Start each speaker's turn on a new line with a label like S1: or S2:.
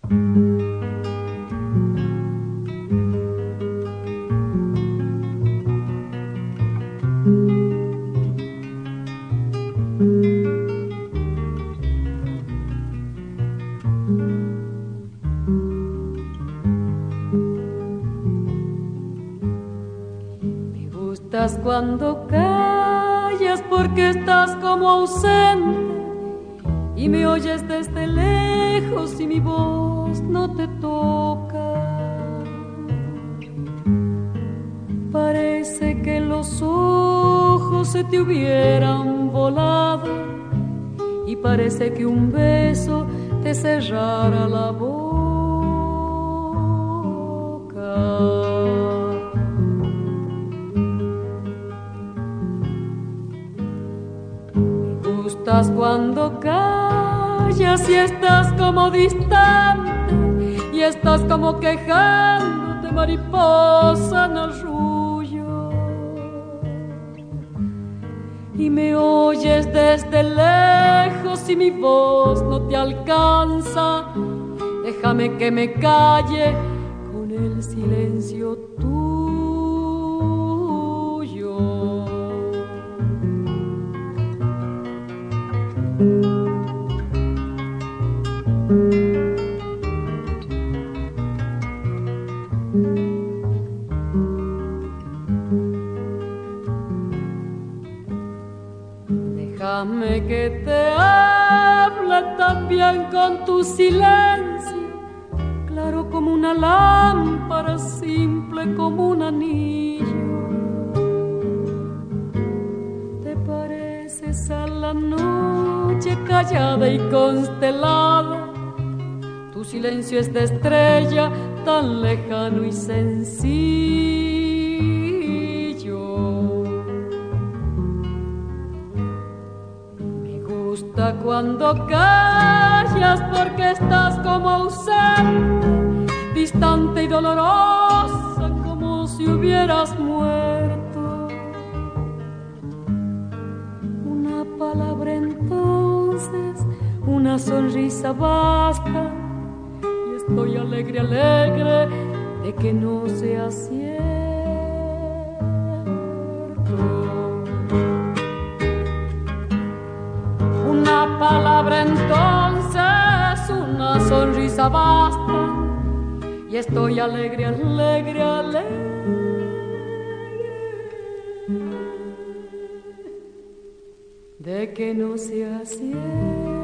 S1: Cuando callas porque estás como ausente y me oyes desde lejos y mi voz no te toca. Parece que los ojos se te hubieran volado y parece que un beso te cerrara la boca. Estás cuando callas y estás como distante y estás como quejándote, mariposa en arrullo, y me oyes desde lejos y mi voz no te alcanza. Déjame que me calle con el silencio tuyo. Déjame que te hable también con tu silencio, claro como una lámpara, simple como un anillo. Te pareces a la noche callada y constelada, tu silencio es de estrella tan lejano y sencillo. Cuando callas porque estás como ausente, distante y dolorosa como si hubieras muerto. Una palabra entonces, una sonrisa basta, y estoy alegre, alegre de que no sea cierto. Una palabra entonces, una sonrisa basta, y estoy alegre, alegre, alegre de que no sea cierto.